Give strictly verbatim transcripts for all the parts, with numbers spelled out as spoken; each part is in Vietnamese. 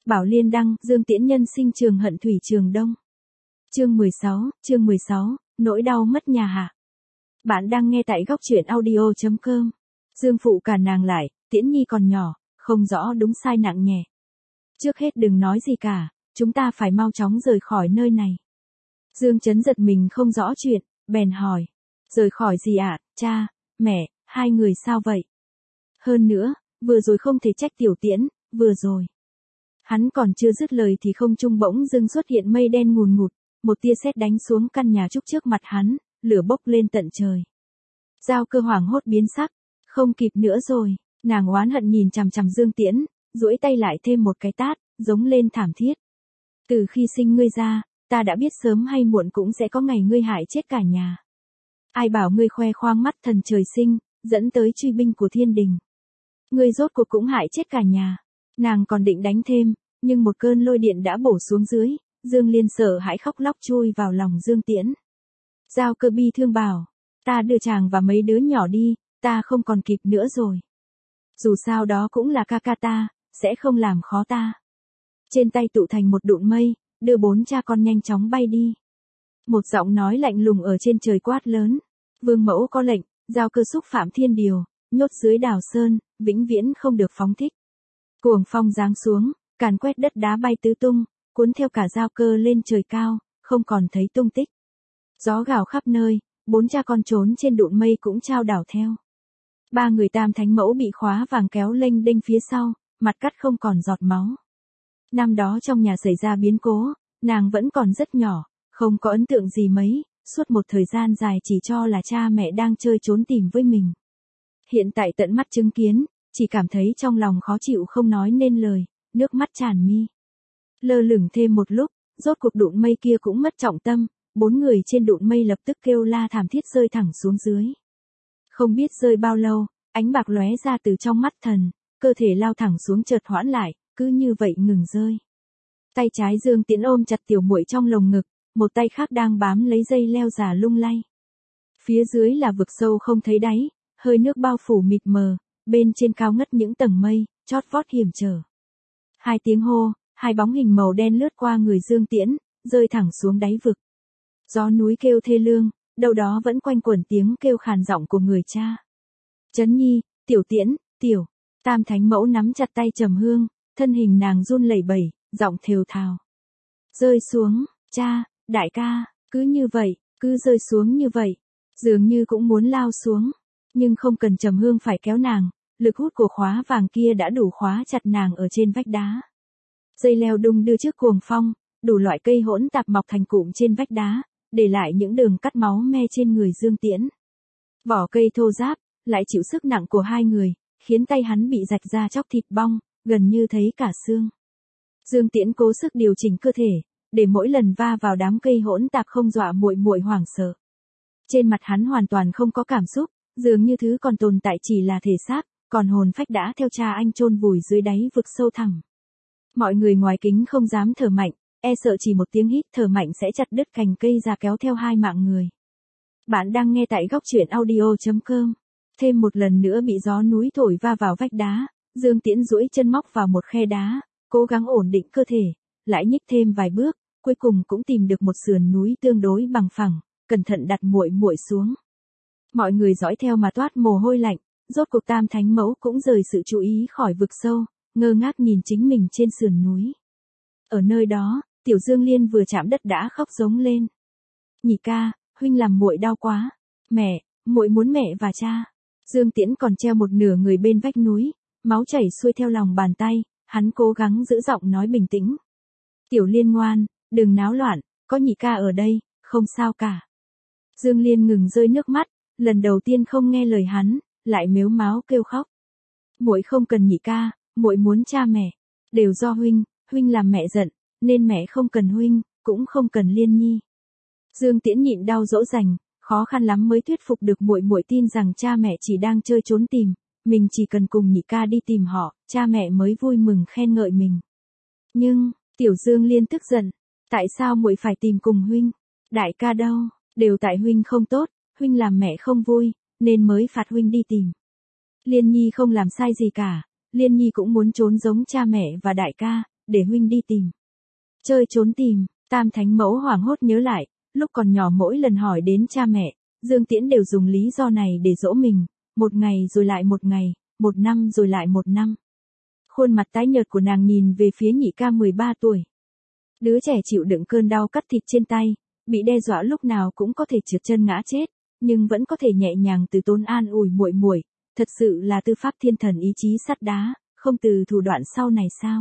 Bảo Liên đăng, Dương Tiễn nhân sinh trường hận thủy trường đông. Chương mười sáu, chương mười sáu, nỗi đau mất nhà hạ. Bạn đang nghe tại góc truyện audio chấm com. Dương phụ cả nàng lại, Tiễn Nhi còn nhỏ, không rõ đúng sai nặng nhẹ. Trước hết đừng nói gì cả, chúng ta phải mau chóng rời khỏi nơi này. Dương Chấn giật mình không rõ chuyện, bèn hỏi. Rời khỏi gì ạ, à? Cha, mẹ, hai người sao vậy? Hơn nữa, vừa rồi không thể trách Tiểu Tiễn, vừa rồi. Hắn còn chưa dứt lời thì không trung bỗng dưng xuất hiện mây đen ngùn ngụt, một tia sét đánh xuống căn nhà trúc trước mặt hắn, lửa bốc lên tận trời. Giao Cơ hoảng hốt biến sắc, không kịp nữa rồi, nàng oán hận nhìn chằm chằm Dương Tiễn, duỗi tay lại thêm một cái tát, giống lên thảm thiết. Từ khi sinh ngươi ra, ta đã biết sớm hay muộn cũng sẽ có ngày ngươi hại chết cả nhà. Ai bảo ngươi khoe khoang mắt thần trời sinh, dẫn tới truy binh của thiên đình. Ngươi rốt cuộc cũng hại chết cả nhà. Nàng còn định đánh thêm, nhưng một cơn lôi điện đã bổ xuống dưới, Dương Liên sợ hãi khóc lóc chui vào lòng Dương Tiễn. Giao Cơ bi thương bảo, ta đưa chàng và mấy đứa nhỏ đi, ta không còn kịp nữa rồi. Dù sao đó cũng là ca ca ta, sẽ không làm khó ta. Trên tay tụ thành một đụn mây, đưa bốn cha con nhanh chóng bay đi. Một giọng nói lạnh lùng ở trên trời quát lớn. Vương mẫu có lệnh, Giao Cơ xúc phạm thiên điều, nhốt dưới đào sơn, vĩnh viễn không được phóng thích. Cuồng phong giáng xuống, càn quét đất đá bay tứ tung, cuốn theo cả Giao Cơ lên trời cao, không còn thấy tung tích. Gió gào khắp nơi, bốn cha con trốn trên đụn mây cũng trao đảo theo. Ba người Tam Thánh Mẫu bị khóa vàng kéo lênh đênh phía sau, mặt cắt không còn giọt máu. Năm đó trong nhà xảy ra biến cố, nàng vẫn còn rất nhỏ, không có ấn tượng gì mấy, suốt một thời gian dài chỉ cho là cha mẹ đang chơi trốn tìm với mình. Hiện tại tận mắt chứng kiến, chỉ cảm thấy trong lòng khó chịu không nói nên lời, nước mắt tràn mi. Lơ lửng thêm một lúc, rốt cuộc đụn mây kia cũng mất trọng tâm, bốn người trên đụn mây lập tức kêu la thảm thiết rơi thẳng xuống dưới. Không biết rơi bao lâu, ánh bạc lóe ra từ trong mắt thần, cơ thể lao thẳng xuống chợt hoãn lại, cứ như vậy ngừng rơi. Tay trái Dương Tiễn ôm chặt tiểu muội trong lồng ngực, một tay khác đang bám lấy dây leo già lung lay. Phía dưới là vực sâu không thấy đáy, hơi nước bao phủ mịt mờ, bên trên cao ngất những tầng mây, chót vót hiểm trở. Hai tiếng hô, hai bóng hình màu đen lướt qua người Dương Tiễn, rơi thẳng xuống đáy vực. Gió núi kêu thê lương, đâu đó vẫn quanh quẩn tiếng kêu khàn giọng của người cha. Chấn Nhi, Tiểu Tiễn, Tiểu. Tam Thánh Mẫu nắm chặt tay Trầm Hương, thân hình nàng run lẩy bẩy, giọng thều thào. Rơi xuống, cha, đại ca, cứ như vậy, cứ rơi xuống như vậy. Dường như cũng muốn lao xuống, nhưng không cần Trầm Hương phải kéo nàng, lực hút của khóa vàng kia đã đủ khóa chặt nàng ở trên vách đá. Dây leo đung đưa trước cuồng phong, đủ loại cây hỗn tạp mọc thành cụm trên vách đá, để lại những đường cắt máu me trên người Dương Tiễn. Vỏ cây thô ráp, lại chịu sức nặng của hai người, khiến tay hắn bị rạch ra chóc thịt bong, gần như thấy cả xương. Dương Tiễn cố sức điều chỉnh cơ thể, để mỗi lần va vào đám cây hỗn tạp không dọa muội muội hoảng sợ. Trên mặt hắn hoàn toàn không có cảm xúc, dường như thứ còn tồn tại chỉ là thể xác, còn hồn phách đã theo cha anh chôn vùi dưới đáy vực sâu thẳm. Mọi người ngoài kính không dám thở mạnh, e sợ chỉ một tiếng hít thở mạnh sẽ chặt đứt cành cây già kéo theo hai mạng người. Bạn đang nghe tại góc truyện audio chấm com. Thêm một lần nữa bị gió núi thổi va vào vách đá, Dương Tiễn duỗi chân móc vào một khe đá, cố gắng ổn định cơ thể, lại nhích thêm vài bước, cuối cùng cũng tìm được một sườn núi tương đối bằng phẳng, cẩn thận đặt muội muội xuống. Mọi người dõi theo mà toát mồ hôi lạnh, rốt cuộc Tam Thánh Mẫu cũng rời sự chú ý khỏi vực sâu, ngơ ngác nhìn chính mình trên sườn núi. Ở nơi đó, Tiểu Dương Liên vừa chạm đất đã khóc giống lên. Nhị ca, huynh làm muội đau quá. Mẹ, muội muốn mẹ và cha. Dương Tiễn còn treo một nửa người bên vách núi, máu chảy xuôi theo lòng bàn tay, hắn cố gắng giữ giọng nói bình tĩnh. Tiểu Liên ngoan, đừng náo loạn, có nhị ca ở đây, không sao cả. Dương Liên ngừng rơi nước mắt, lần đầu tiên không nghe lời hắn, lại mếu máo kêu khóc. Muội không cần nhị ca, muội muốn cha mẹ, đều do huynh, huynh làm mẹ giận, nên mẹ không cần huynh, cũng không cần Liên Nhi. Dương Tiễn nhịn đau dỗ dành, khó khăn lắm mới thuyết phục được muội muội tin rằng cha mẹ chỉ đang chơi trốn tìm, mình chỉ cần cùng nhị ca đi tìm họ, cha mẹ mới vui mừng khen ngợi mình. Nhưng, Tiểu Dương Liên tức giận, tại sao muội phải tìm cùng huynh? Đại ca đâu, đều tại huynh không tốt, huynh làm mẹ không vui, nên mới phạt huynh đi tìm. Liên Nhi không làm sai gì cả, Liên Nhi cũng muốn trốn giống cha mẹ và đại ca, để huynh đi tìm. Chơi trốn tìm, Tam Thánh Mẫu hoảng hốt nhớ lại, lúc còn nhỏ mỗi lần hỏi đến cha mẹ, Dương Tiễn đều dùng lý do này để dỗ mình, một ngày rồi lại một ngày, một năm rồi lại một năm. Khuôn mặt tái nhợt của nàng nhìn về phía nhị ca mười ba tuổi. Đứa trẻ chịu đựng cơn đau cắt thịt trên tay, bị đe dọa lúc nào cũng có thể trượt chân ngã chết, nhưng vẫn có thể nhẹ nhàng từ tốn an ủi muội muội, thật sự là tư pháp thiên thần ý chí sắt đá, không từ thủ đoạn sau này sao?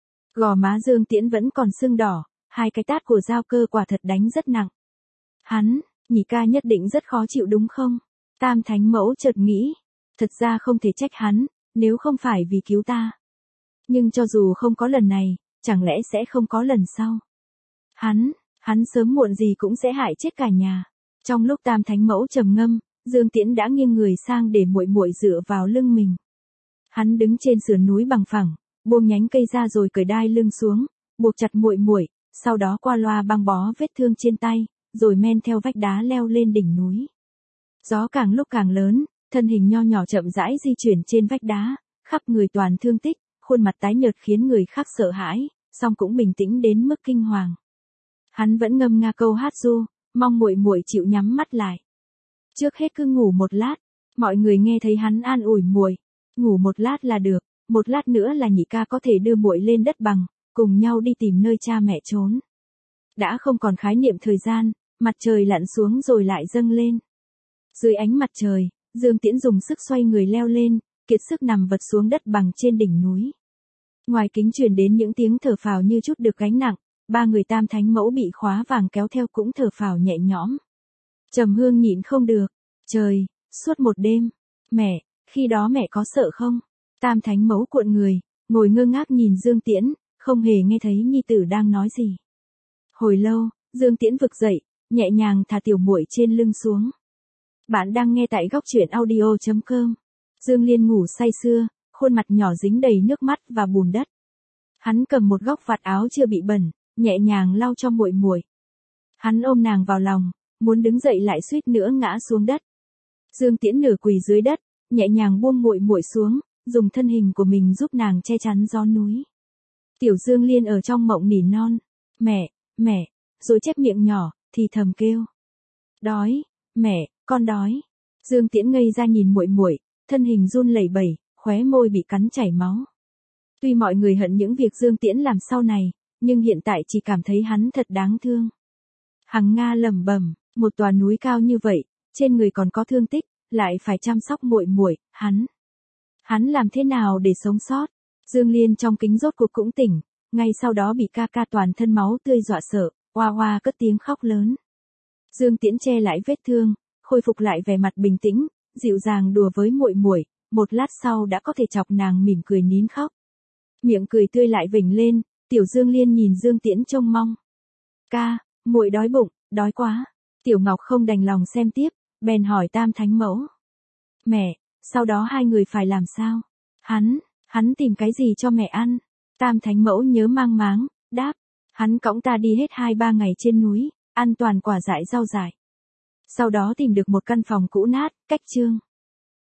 Gò má Dương Tiễn vẫn còn sưng đỏ, hai cái tát của Giao Cơ quả thật đánh rất nặng. Hắn, nhị ca nhất định rất khó chịu đúng không? Tam Thánh Mẫu chợt nghĩ, thật ra không thể trách hắn, nếu không phải vì cứu ta. Nhưng cho dù không có lần này, chẳng lẽ sẽ không có lần sau? Hắn, hắn sớm muộn gì cũng sẽ hại chết cả nhà. Trong lúc Tam Thánh Mẫu trầm ngâm, Dương Tiễn đã nghiêng người sang để muội muội dựa vào lưng mình. Hắn đứng trên sườn núi bằng phẳng, buông nhánh cây ra rồi cởi đai lưng xuống, buộc chặt muội muội, sau đó qua loa băng bó vết thương trên tay, rồi men theo vách đá leo lên đỉnh núi. Gió càng lúc càng lớn, thân hình nho nhỏ chậm rãi di chuyển trên vách đá, khắp người toàn thương tích, khuôn mặt tái nhợt khiến người khác sợ hãi, song cũng bình tĩnh đến mức kinh hoàng. Hắn vẫn ngâm nga câu hát ru, mong muội muội chịu nhắm mắt lại. Trước hết cứ ngủ một lát, mọi người nghe thấy hắn an ủi muội, ngủ một lát là được, một lát nữa là nhị ca có thể đưa muội lên đất bằng, cùng nhau đi tìm nơi cha mẹ trốn. Đã không còn khái niệm thời gian, mặt trời lặn xuống rồi lại dâng lên. Dưới ánh mặt trời, Dương Tiễn dùng sức xoay người leo lên, kiệt sức nằm vật xuống đất bằng trên đỉnh núi. Ngoài kính truyền đến những tiếng thở phào như chút được gánh nặng, ba người Tam Thánh Mẫu bị khóa vàng kéo theo cũng thở phào nhẹ nhõm. Trầm Hương nhịn không được, trời, suốt một đêm, mẹ, khi đó mẹ có sợ không? Tam Thánh Mẫu cuộn người, ngồi ngơ ngác nhìn Dương Tiễn, không hề nghe thấy nhi tử đang nói gì. Hồi lâu, Dương Tiễn vực dậy, nhẹ nhàng thả tiểu muội trên lưng xuống. Bạn đang nghe tại góc truyện audio chấm com. Dương Liên ngủ say sưa, khuôn mặt nhỏ dính đầy nước mắt và bùn đất. Hắn cầm một góc vạt áo chưa bị bẩn, nhẹ nhàng lau cho muội muội. Hắn ôm nàng vào lòng, muốn đứng dậy lại suýt nữa ngã xuống đất. Dương Tiễn nửa quỳ dưới đất, nhẹ nhàng buông muội muội xuống, dùng thân hình của mình giúp nàng che chắn gió núi. Tiểu Dương Liên ở trong mộng nỉ non, mẹ, mẹ, rồi chép miệng nhỏ, thì thầm kêu. Đói, mẹ, con đói. Dương Tiễn ngây ra nhìn muội muội, thân hình run lẩy bẩy, khóe môi bị cắn chảy máu. Tuy mọi người hận những việc Dương Tiễn làm sau này, nhưng hiện tại chỉ cảm thấy hắn thật đáng thương. Hằng Nga lẩm bẩm, một tòa núi cao như vậy, trên người còn có thương tích, lại phải chăm sóc muội muội, hắn. Hắn làm thế nào để sống sót? Dương Liên trong kính rốt cuộc cũng tỉnh, ngay sau đó bị ca ca toàn thân máu tươi dọa sợ, oa oa cất tiếng khóc lớn. Dương Tiễn che lại vết thương, khôi phục lại vẻ mặt bình tĩnh, dịu dàng đùa với muội muội, một lát sau đã có thể chọc nàng mỉm cười nín khóc. Miệng cười tươi lại vểnh lên, Tiểu Dương Liên nhìn Dương Tiễn trông mong. Ca, muội đói bụng, đói quá. Tiểu Ngọc không đành lòng xem tiếp, bèn hỏi Tam Thánh Mẫu. Mẹ, sau đó hai người phải làm sao? Hắn, hắn tìm cái gì cho mẹ ăn? Tam Thánh Mẫu nhớ mang máng, đáp. Hắn cõng ta đi hết hai ba ngày trên núi, ăn toàn quả dại rau dại. Sau đó tìm được một căn phòng cũ nát, cách trương.